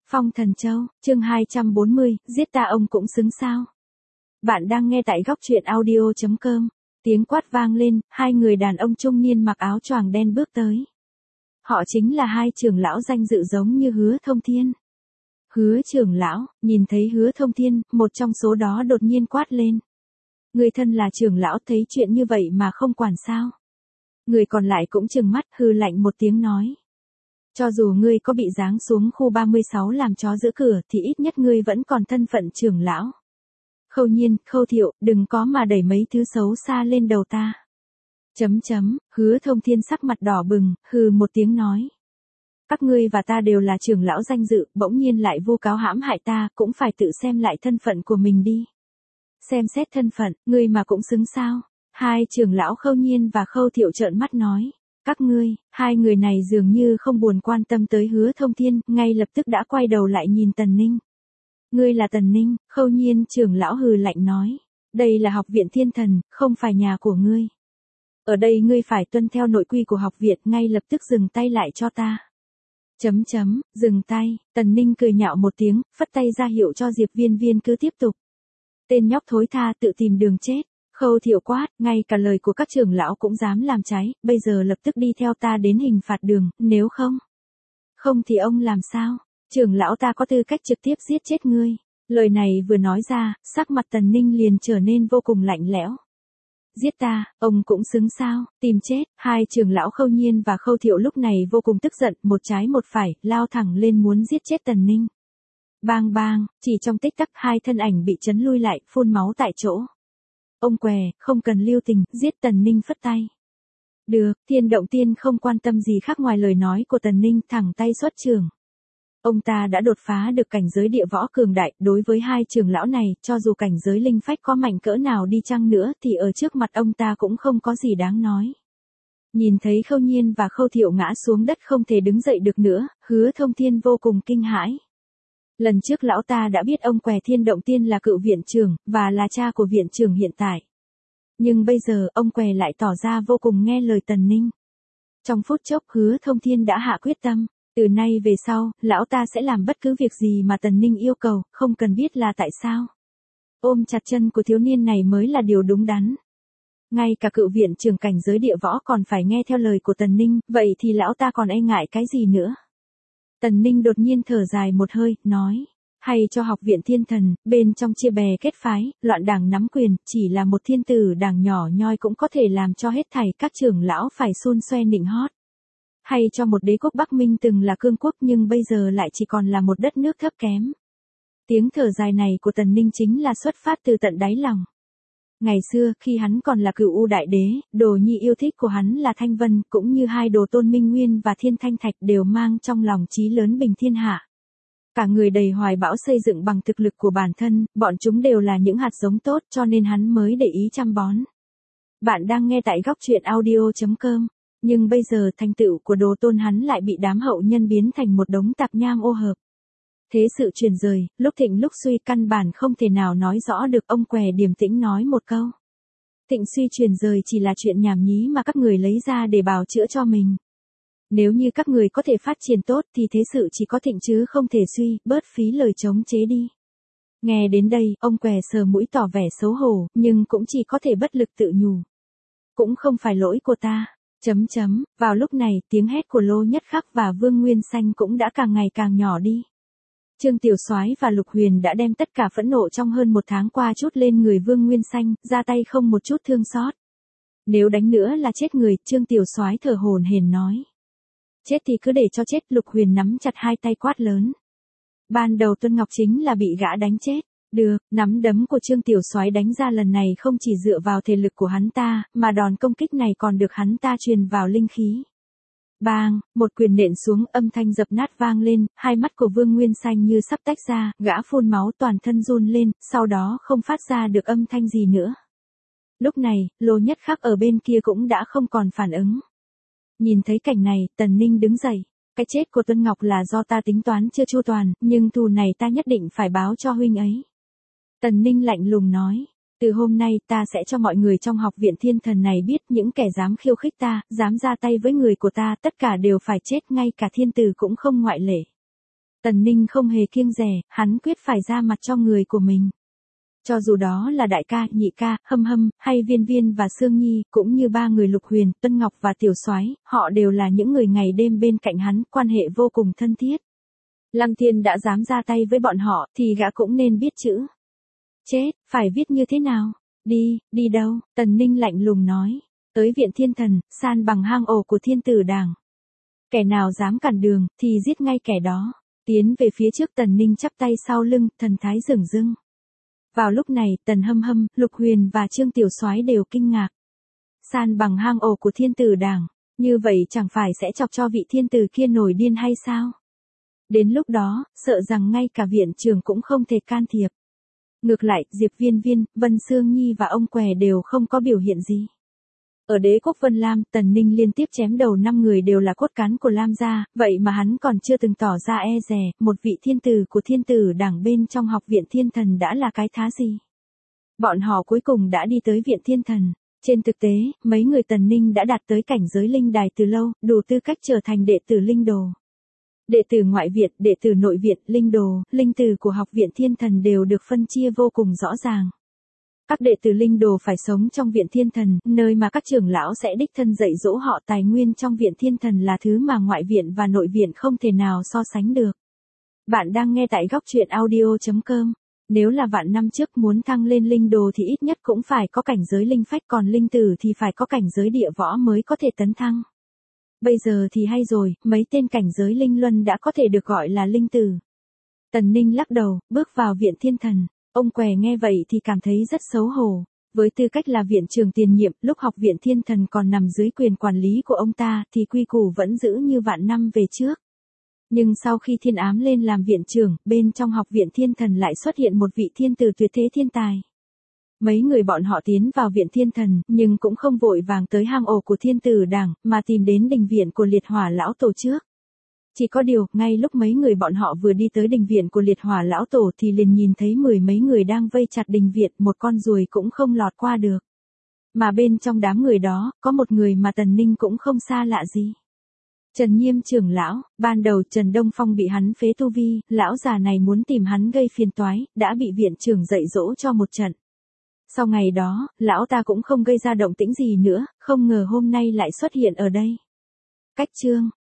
Phong Thần Châu, chương 240, giết ta ông cũng xứng sao. Bạn đang nghe tại góc truyện audio.com. Tiếng quát vang lên, hai người đàn ông trung niên mặc áo choàng đen bước tới. Họ chính là hai trưởng lão danh dự giống như Hứa Thông Thiên. Hứa trưởng lão, nhìn thấy Hứa Thông Thiên, một trong số đó đột nhiên quát lên. Người thân là trưởng lão thấy chuyện như vậy mà không quản sao. Người còn lại cũng trừng mắt hừ lạnh một tiếng nói. Cho dù ngươi có bị giáng xuống khu 36 làm chó giữ cửa thì ít nhất ngươi vẫn còn thân phận trưởng lão. Khâu Nhiên, Khâu Thiệu, đừng có mà đẩy mấy thứ xấu xa lên đầu ta. Hứa Thông Thiên sắc mặt đỏ bừng, hừ một tiếng nói. Các ngươi và ta đều là trưởng lão danh dự, bỗng nhiên lại vu cáo hãm hại ta, cũng phải tự xem lại thân phận của mình đi. Xem xét thân phận, ngươi mà cũng xứng sao? Hai trưởng lão Khâu Nhiên và Khâu Thiệu trợn mắt nói. Các ngươi, hai người này dường như không buồn quan tâm tới Hứa Thông Thiên, ngay lập tức đã quay đầu lại nhìn Tần Ninh. Ngươi là Tần Ninh, Khâu Nhiên trưởng lão hừ lạnh nói. Đây là học viện Thiên Thần, không phải nhà của ngươi. Ở đây ngươi phải tuân theo nội quy của học viện, ngay lập tức dừng tay lại cho ta. Dừng tay, Tần Ninh cười nhạo một tiếng, phất tay ra hiệu cho Diệp Viên Viên cứ tiếp tục. Tên nhóc thối tha tự tìm đường chết. Khâu Thiệu quát, ngay cả lời của các trưởng lão cũng dám làm trái, bây giờ lập tức đi theo ta đến hình phạt đường, nếu không. Không thì ông làm sao? Trưởng lão ta có tư cách trực tiếp giết chết ngươi. Lời này vừa nói ra, sắc mặt Tần Ninh liền trở nên vô cùng lạnh lẽo. Giết ta, ông cũng xứng sao, tìm chết. Hai trưởng lão Khâu Nhiên và Khâu Thiệu lúc này vô cùng tức giận, một trái một phải, lao thẳng lên muốn giết chết Tần Ninh. Bang bang, chỉ trong tích tắc hai thân ảnh bị chấn lui lại, phun máu tại chỗ. Ông què, không cần lưu tình, giết Tần Ninh phất tay. Được, Thiên Động Tiên không quan tâm gì khác ngoài lời nói của Tần Ninh, thẳng tay xuất trường. Ông ta đã đột phá được cảnh giới địa võ cường đại, đối với hai trưởng lão này, cho dù cảnh giới linh phách có mạnh cỡ nào đi chăng nữa thì ở trước mặt ông ta cũng không có gì đáng nói. Nhìn thấy Khâu Nhiên và Khâu Thiệu ngã xuống đất không thể đứng dậy được nữa, Hứa Thông Thiên vô cùng kinh hãi. Lần trước lão ta đã biết ông què Thiên Động Tiên là cựu viện trưởng, và là cha của viện trưởng hiện tại. Nhưng bây giờ, ông què lại tỏ ra vô cùng nghe lời Tần Ninh. Trong phút chốc Hứa Thông Thiên đã hạ quyết tâm, từ nay về sau, lão ta sẽ làm bất cứ việc gì mà Tần Ninh yêu cầu, không cần biết là tại sao. Ôm chặt chân của thiếu niên này mới là điều đúng đắn. Ngay cả cựu viện trưởng cảnh giới địa võ còn phải nghe theo lời của Tần Ninh, vậy thì lão ta còn e ngại cái gì nữa? Tần Ninh đột nhiên thở dài một hơi, nói. Hay cho học viện Thiên Thần, bên trong chia bè kết phái, loạn đảng nắm quyền, chỉ là một thiên tử đảng nhỏ nhoi cũng có thể làm cho hết thảy các trưởng lão phải xun xoe nịnh hót. Hay cho một đế quốc Bắc Minh từng là cương quốc nhưng bây giờ lại chỉ còn là một đất nước thấp kém. Tiếng thở dài này của Tần Ninh chính là xuất phát từ tận đáy lòng. Ngày xưa, khi hắn còn là Cửu U Đại Đế, đồ nhi yêu thích của hắn là Thanh Vân, cũng như hai đồ tôn Minh Nguyên và Thiên Thanh Thạch đều mang trong lòng chí lớn bình thiên hạ. Cả người đầy hoài bão xây dựng bằng thực lực của bản thân, bọn chúng đều là những hạt giống tốt cho nên hắn mới để ý chăm bón. Bạn đang nghe tại góc truyện audio.com. Nhưng bây giờ thành tựu của đồ tôn hắn lại bị đám hậu nhân biến thành một đống tạp nham ô hợp. Thế sự chuyển rời, lúc thịnh lúc suy căn bản không thể nào nói rõ được, ông què điềm tĩnh nói một câu. Thịnh suy chuyển rời chỉ là chuyện nhảm nhí mà các người lấy ra để bào chữa cho mình. Nếu như các người có thể phát triển tốt thì thế sự chỉ có thịnh chứ không thể suy, bớt phí lời chống chế đi. Nghe đến đây, ông què sờ mũi tỏ vẻ xấu hổ, nhưng cũng chỉ có thể bất lực tự nhủ. Cũng không phải lỗi của ta. Vào lúc này, tiếng hét của Lô Nhất Khắc và Vương Nguyên Xanh cũng đã càng ngày càng nhỏ đi. Trương Tiểu Soái và Lục Huyền đã đem tất cả phẫn nộ trong hơn một tháng qua trút lên người Vương Nguyên Xanh, ra tay không một chút thương xót. Nếu đánh nữa là chết người, Trương Tiểu Soái thở hổn hển nói. Chết thì cứ để cho chết, Lục Huyền nắm chặt hai tay quát lớn. Ban đầu Tuân Ngọc chính là bị gã đánh chết. Được, nắm đấm của Trương Tiểu Soái đánh ra lần này không chỉ dựa vào thể lực của hắn ta, mà đòn công kích này còn được hắn ta truyền vào linh khí. Bang, một quyền nện xuống, âm thanh dập nát vang lên, hai mắt của Vương Nguyên Xanh như sắp tách ra, gã phun máu toàn thân run lên, sau đó không phát ra được âm thanh gì nữa. Lúc này, Lô Nhất Khắc ở bên kia cũng đã không còn phản ứng. Nhìn thấy cảnh này, Tần Ninh đứng dậy. Cái chết của Tuân Ngọc là do ta tính toán chưa chu toàn, nhưng thù này ta nhất định phải báo cho huynh ấy. Tần Ninh lạnh lùng nói, từ hôm nay ta sẽ cho mọi người trong học viện Thiên Thần này biết những kẻ dám khiêu khích ta, dám ra tay với người của ta, tất cả đều phải chết, ngay cả thiên tử cũng không ngoại lệ. Tần Ninh không hề kiêng dè, hắn quyết phải ra mặt cho người của mình. Cho dù đó là đại ca, nhị ca, Hâm Hâm, hay Viên Viên và Sương Nhi, cũng như ba người Lục Huyền, Tân Ngọc và Tiểu Soái, họ đều là những người ngày đêm bên cạnh hắn, quan hệ vô cùng thân thiết. Lăng Thiên đã dám ra tay với bọn họ, thì gã cũng nên biết chữ. Chết, phải viết như thế nào? Đi đâu? Tần Ninh lạnh lùng nói. Tới viện thiên thần, san bằng hang ổ của thiên tử đảng. Kẻ nào dám cản đường, thì giết ngay kẻ đó. Tiến về phía trước, Tần Ninh chắp tay sau lưng, thần thái rừng rưng. Vào lúc này, Tần Hâm Hâm, Lục Huyền và Trương Tiểu Soái đều kinh ngạc. San bằng hang ổ của thiên tử đảng, như vậy chẳng phải sẽ chọc cho vị thiên tử kia nổi điên hay sao? Đến lúc đó, sợ rằng ngay cả viện trưởng cũng không thể can thiệp. Ngược lại, Diệp Viên Viên, Vân Sương Nhi và ông Què đều không có biểu hiện gì. Ở đế quốc Vân Lam, Tần Ninh liên tiếp chém đầu 5 người đều là cốt cán của Lam gia, vậy mà hắn còn chưa từng tỏ ra e dè, một vị thiên tử của thiên tử đảng bên trong học viện thiên thần đã là cái thá gì. Bọn họ cuối cùng đã đi tới viện thiên thần. Trên thực tế, mấy người Tần Ninh đã đạt tới cảnh giới linh đài từ lâu, đủ tư cách trở thành đệ tử linh đồ. Đệ tử ngoại viện, đệ tử nội viện, linh đồ, linh tử của học viện thiên thần đều được phân chia vô cùng rõ ràng. Các đệ tử linh đồ phải sống trong viện thiên thần, nơi mà các trưởng lão sẽ đích thân dạy dỗ họ. Tài nguyên trong viện thiên thần là thứ mà ngoại viện và nội viện không thể nào so sánh được. Bạn đang nghe tại góc truyện audio.com. Nếu là vạn năm trước muốn thăng lên linh đồ thì ít nhất cũng phải có cảnh giới linh phách, còn linh tử thì phải có cảnh giới địa võ mới có thể tấn thăng. Bây giờ thì hay rồi, mấy tên cảnh giới linh luân đã có thể được gọi là linh tử. Tần Ninh lắc đầu, bước vào viện thiên thần. Ông Què nghe vậy thì cảm thấy rất xấu hổ. Với tư cách là viện trưởng tiền nhiệm, lúc học viện thiên thần còn nằm dưới quyền quản lý của ông ta, thì quy củ vẫn giữ như vạn năm về trước. Nhưng sau khi thiên ám lên làm viện trưởng, bên trong học viện thiên thần lại xuất hiện một vị thiên tử tuyệt thế thiên tài. Mấy người bọn họ tiến vào viện thiên thần, nhưng cũng không vội vàng tới hang ổ của thiên tử đảng, mà tìm đến đình viện của liệt hỏa lão tổ trước. Chỉ có điều, ngay lúc mấy người bọn họ vừa đi tới đình viện của liệt hỏa lão tổ thì liền nhìn thấy 10 mấy người đang vây chặt đình viện, một con ruồi cũng không lọt qua được. Mà bên trong đám người đó, có một người mà Tần Ninh cũng không xa lạ gì. Trần Nhiêm trưởng lão, ban đầu Trần Đông Phong bị hắn phế tu vi, lão già này muốn tìm hắn gây phiền toái, đã bị viện trưởng dạy dỗ cho một trận. Sau ngày đó, lão ta cũng không gây ra động tĩnh gì nữa, không ngờ hôm nay lại xuất hiện ở đây. Cách chương